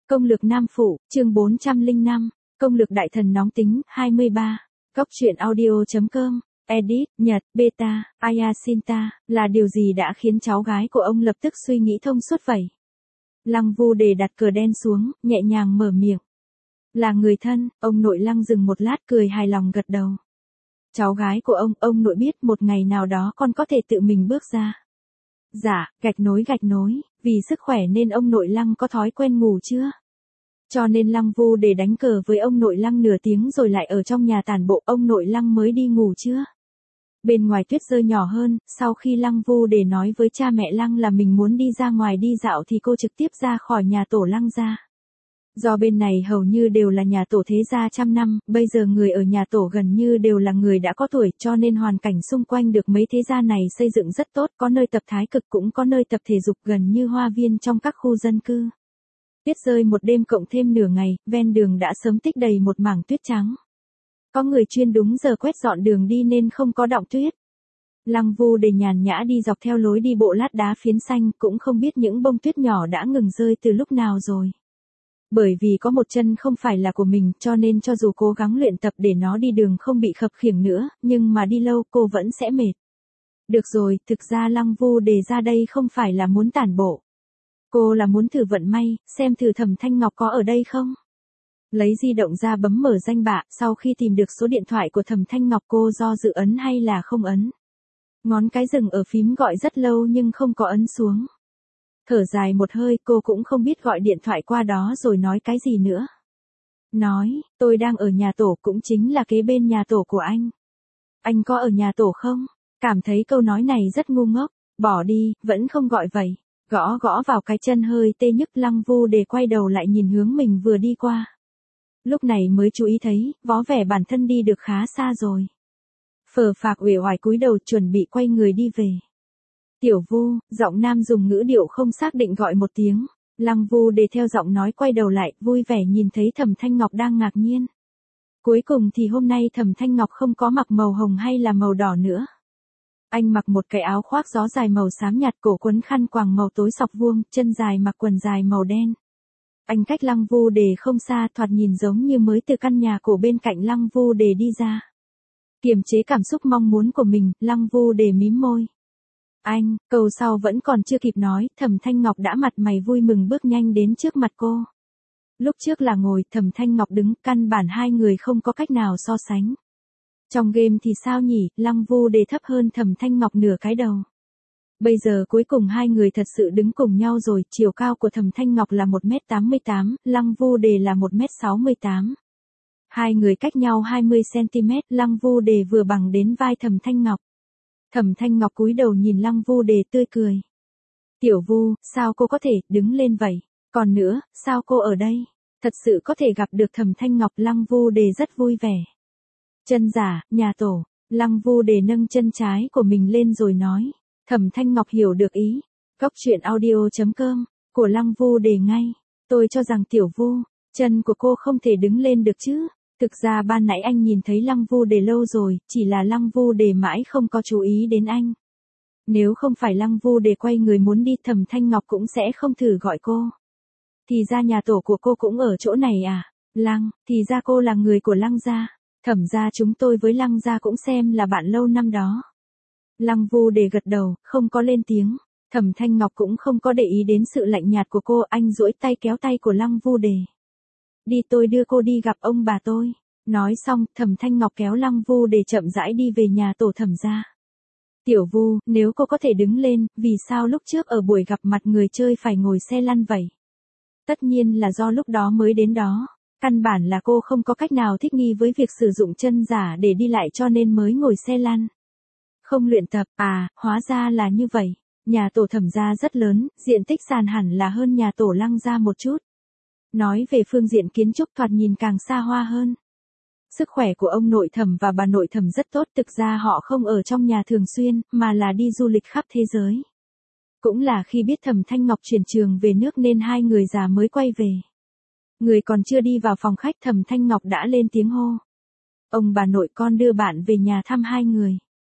Công lược Nam Phụ, chương 405, Công lược Đại Thần Nóng Tính, 23. Góc truyện audio.com, edit, Nhật, beta, Ayasinta, là điều gì đã khiến cháu gái của ông lập tức suy nghĩ thông suốt vậy? Lăng Vu Đề đặt cờ đen xuống, nhẹ nhàng mở miệng. Là người thân, ông nội Lăng dừng một lát cười hài lòng gật đầu. Cháu gái của ông nội biết một ngày nào đó con có thể tự mình bước ra. Dạ, gạch nối, vì sức khỏe nên ông nội Lăng có thói quen ngủ chưa? Cho nên Lăng Vu Đề đánh cờ với ông nội Lăng nửa tiếng rồi lại ở trong nhà tản bộ, ông nội Lăng mới đi ngủ chưa? Bên ngoài tuyết rơi nhỏ hơn, sau khi Lăng Vu Đề nói với cha mẹ Lăng là mình muốn đi ra ngoài đi dạo thì cô trực tiếp ra khỏi nhà tổ Lăng ra. Do bên này hầu như đều là nhà tổ thế gia trăm năm, bây giờ người ở nhà tổ gần như đều là người đã có tuổi, cho nên hoàn cảnh xung quanh được mấy thế gia này xây dựng rất tốt, có nơi tập thái cực cũng có nơi tập thể dục gần như hoa viên trong các khu dân cư. Tuyết rơi một đêm cộng thêm nửa ngày, ven đường đã sớm tích đầy một mảng tuyết trắng. Có người chuyên đúng giờ quét dọn đường đi nên không có đọng tuyết. Lăng Vu Đề nhàn nhã đi dọc theo lối đi bộ lát đá phiến xanh, cũng không biết những bông tuyết nhỏ đã ngừng rơi từ lúc nào rồi. Bởi vì có một chân không phải là của mình, cho nên cho dù cố gắng luyện tập để nó đi đường không bị khập khiễng nữa, nhưng mà đi lâu cô vẫn sẽ mệt. Được rồi, thực ra Lăng Vu Đề ra đây không phải là muốn tản bộ. Cô là muốn thử vận may, xem thử Thẩm Thanh Ngọc có ở đây không. Lấy di động ra bấm mở danh bạ, sau khi tìm được số điện thoại của Thẩm Thanh Ngọc cô do dự ấn hay là không ấn. Ngón cái dừng ở phím gọi rất lâu nhưng không có ấn xuống. Thở dài một hơi, cô cũng không biết gọi điện thoại qua đó rồi nói cái gì nữa. Nói, tôi đang ở nhà tổ, cũng chính là kế bên nhà tổ của anh. Anh có ở nhà tổ không? Cảm thấy câu nói này rất ngu ngốc, bỏ đi, vẫn không gọi vậy. Gõ vào cái chân hơi tê nhức, Lăng Vu Đề quay đầu lại nhìn hướng mình vừa đi qua. Lúc này mới chú ý thấy, vó vẻ bản thân đi được khá xa rồi. Phờ phạc uể oải cúi đầu chuẩn bị quay người đi về. Tiểu Vu, giọng nam dùng ngữ điệu không xác định gọi một tiếng. Lăng Vu Đề theo giọng nói quay đầu lại, vui vẻ nhìn thấy Thẩm Thanh Ngọc đang ngạc nhiên. Cuối cùng thì hôm nay Thẩm Thanh Ngọc không có mặc màu hồng hay là màu đỏ nữa. Anh mặc một cái áo khoác gió dài màu xám nhạt, cổ quấn khăn quàng màu tối sọc vuông, chân dài mặc quần dài màu đen. Anh cách Lăng Vu Đề không xa, thoạt nhìn giống như mới từ căn nhà cổ bên cạnh Lăng Vu Đề đi ra. Kiềm chế cảm xúc mong muốn của mình, Lăng Vu Đề mím môi. Anh, câu sau vẫn còn chưa kịp nói, Thẩm Thanh Ngọc đã mặt mày vui mừng bước nhanh đến trước mặt cô. Lúc trước là ngồi, Thẩm Thanh Ngọc đứng, căn bản hai người không có cách nào so sánh. Trong game thì sao nhỉ, Lăng Vu Đề thấp hơn Thẩm Thanh Ngọc nửa cái đầu. Bây giờ cuối cùng hai người thật sự đứng cùng nhau rồi, chiều cao của Thẩm Thanh Ngọc là 1m88, Lăng Vu Đề là 1m68. Hai người cách nhau 20cm, Lăng Vu Đề vừa bằng đến vai Thẩm Thanh Ngọc. Thẩm Thanh Ngọc cúi đầu nhìn Lăng Vu Đề tươi cười. Tiểu Vu, sao cô có thể đứng lên vậy? Còn nữa, sao cô ở đây? Thật sự có thể gặp được Thẩm Thanh Ngọc, Lăng Vu Đề rất vui vẻ. Chân giả, nhà tổ, Lăng Vu Đề nâng chân trái của mình lên rồi nói. Thẩm Thanh Ngọc hiểu được ý. Góc truyện audio.com, của Lăng Vu Đề ngay. Tôi cho rằng Tiểu Vu, chân của cô không thể đứng lên được chứ. Thực ra ban nãy anh nhìn thấy Lăng Vu Đề lâu rồi, chỉ là Lăng Vu Đề mãi không có chú ý đến anh. Nếu không phải Lăng Vu Đề quay người muốn đi, Thẩm Thanh Ngọc cũng sẽ không thử gọi cô. Thì ra nhà tổ của cô cũng ở chỗ này à? Lăng, thì ra cô là người của Lăng gia. Thẩm gia chúng tôi với Lăng gia cũng xem là bạn lâu năm đó. Lăng Vu Đề gật đầu, không có lên tiếng. Thẩm Thanh Ngọc cũng không có để ý đến sự lạnh nhạt của cô, anh duỗi tay kéo tay của Lăng Vu Đề. Đi, tôi đưa cô đi gặp ông bà tôi. Nói xong, Thẩm Thanh Ngọc kéo Lăng Vu Đề chậm rãi đi về nhà tổ Thẩm gia. Tiểu Vu, nếu cô có thể đứng lên, vì sao lúc trước ở buổi gặp mặt người chơi phải ngồi xe lăn vậy? Tất nhiên là do lúc đó mới đến đó. Căn bản là cô không có cách nào thích nghi với việc sử dụng chân giả để đi lại cho nên mới ngồi xe lăn. Không luyện tập, à, hóa ra là như vậy. Nhà tổ Thẩm gia rất lớn, diện tích sàn hẳn là hơn nhà tổ Lăng gia một chút. Nói về phương diện kiến trúc thoạt nhìn càng xa hoa hơn. Sức khỏe của ông nội Thẩm và bà nội Thẩm rất tốt, thực ra họ không ở trong nhà thường xuyên, mà là đi du lịch khắp thế giới. Cũng là khi biết Thẩm Thanh Ngọc chuyển trường về nước nên hai người già mới quay về. Người còn chưa đi vào phòng khách, Thẩm Thanh Ngọc đã lên tiếng hô. Ông bà nội, con đưa bạn về nhà thăm hai người.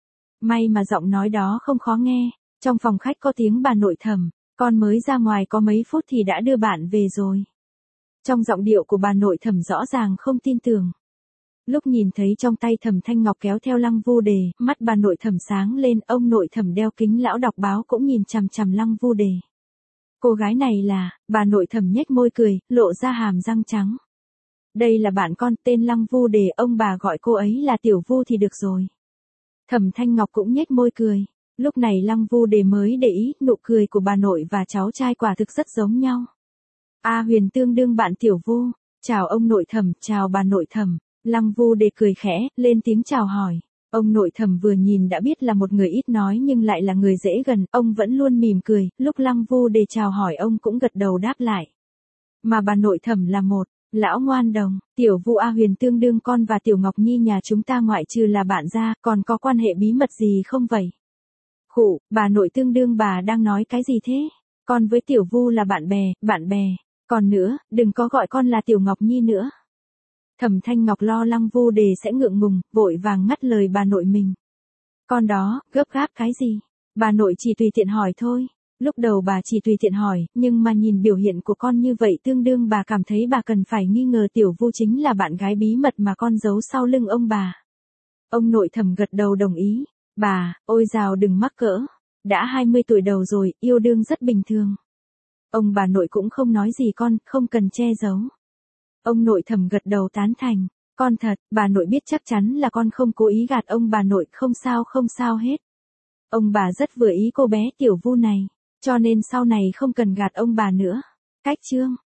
May mà giọng nói đó không khó nghe, trong phòng khách có tiếng bà nội Thẩm, con mới ra ngoài có mấy phút thì đã đưa bạn về rồi. Trong giọng điệu của bà nội Thẩm rõ ràng không tin tưởng. Lúc nhìn thấy trong tay Thẩm Thanh Ngọc kéo theo Lăng Vu Đề, mắt bà nội Thẩm sáng lên, ông nội Thẩm đeo kính lão đọc báo cũng nhìn chằm chằm Lăng Vu Đề. Cô gái này là, bà nội Thẩm nhếch môi cười, lộ ra hàm răng trắng. Đây là bạn con, tên Lăng Vu Đề, ông bà gọi cô ấy là Tiểu Vu thì được rồi. Thẩm Thanh Ngọc cũng nhếch môi cười. Lúc này Lăng Vu Đề mới để ý, nụ cười của bà nội và cháu trai quả thực rất giống nhau. A Huyền tương đương bạn Tiểu Vu, chào ông nội Thẩm, chào bà nội Thẩm. Lăng Vu Đề cười khẽ, lên tiếng chào hỏi. Ông nội Thẩm vừa nhìn đã biết là một người ít nói nhưng lại là người dễ gần, ông vẫn luôn mỉm cười, lúc Lăng Vu Đề chào hỏi ông cũng gật đầu đáp lại. Mà bà nội Thẩm là một lão ngoan đồng, Tiểu Vu A Huyền tương đương con và Tiểu Ngọc Nhi nhà chúng ta ngoại trừ là bạn ra, còn có quan hệ bí mật gì không vậy? Khụ, bà nội tương đương bà đang nói cái gì thế? Con với Tiểu Vu là bạn bè. Còn nữa, đừng có gọi con là Tiểu Ngọc Nhi nữa. Thẩm Thanh Ngọc lo Lăng Vu Đề sẽ ngượng ngùng, vội vàng ngắt lời bà nội mình. Con đó, gấp gáp cái gì? Bà nội chỉ tùy tiện hỏi thôi. Lúc đầu bà chỉ tùy tiện hỏi, nhưng mà nhìn biểu hiện của con như vậy tương đương bà cảm thấy bà cần phải nghi ngờ Tiểu Vu chính là bạn gái bí mật mà con giấu sau lưng ông bà. Ông nội Thẩm gật đầu đồng ý. Bà, ôi dào đừng mắc cỡ. Đã 20 tuổi đầu rồi, yêu đương rất bình thường. Ông bà nội cũng không nói gì con, không cần che giấu. Ông nội Thẩm gật đầu tán thành. Con thật, bà nội biết chắc chắn là con không cố ý gạt ông bà nội, không sao hết. Ông bà rất vừa ý cô bé Tiểu Vu này, cho nên sau này không cần gạt ông bà nữa. Cách chương